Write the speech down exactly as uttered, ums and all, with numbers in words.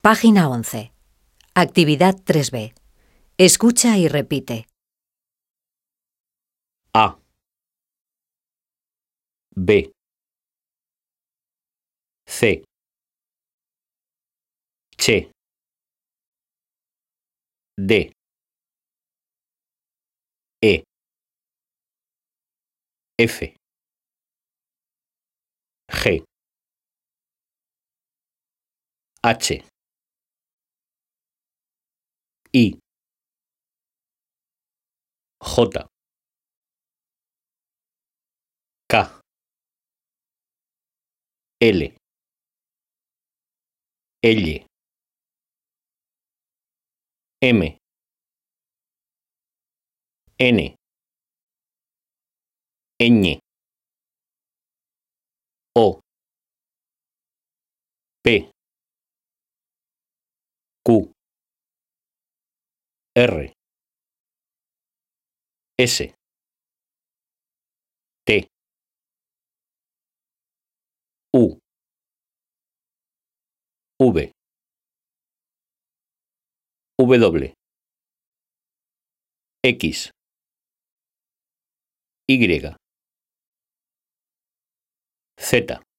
Página once. Actividad tres B. Escucha y repite. A, B, C, Ch, D, E, F, G, H, I, J, K, L, L, M, N, Ñ, O, P, Q, R, S, T, U, V, W, X, Y, Z.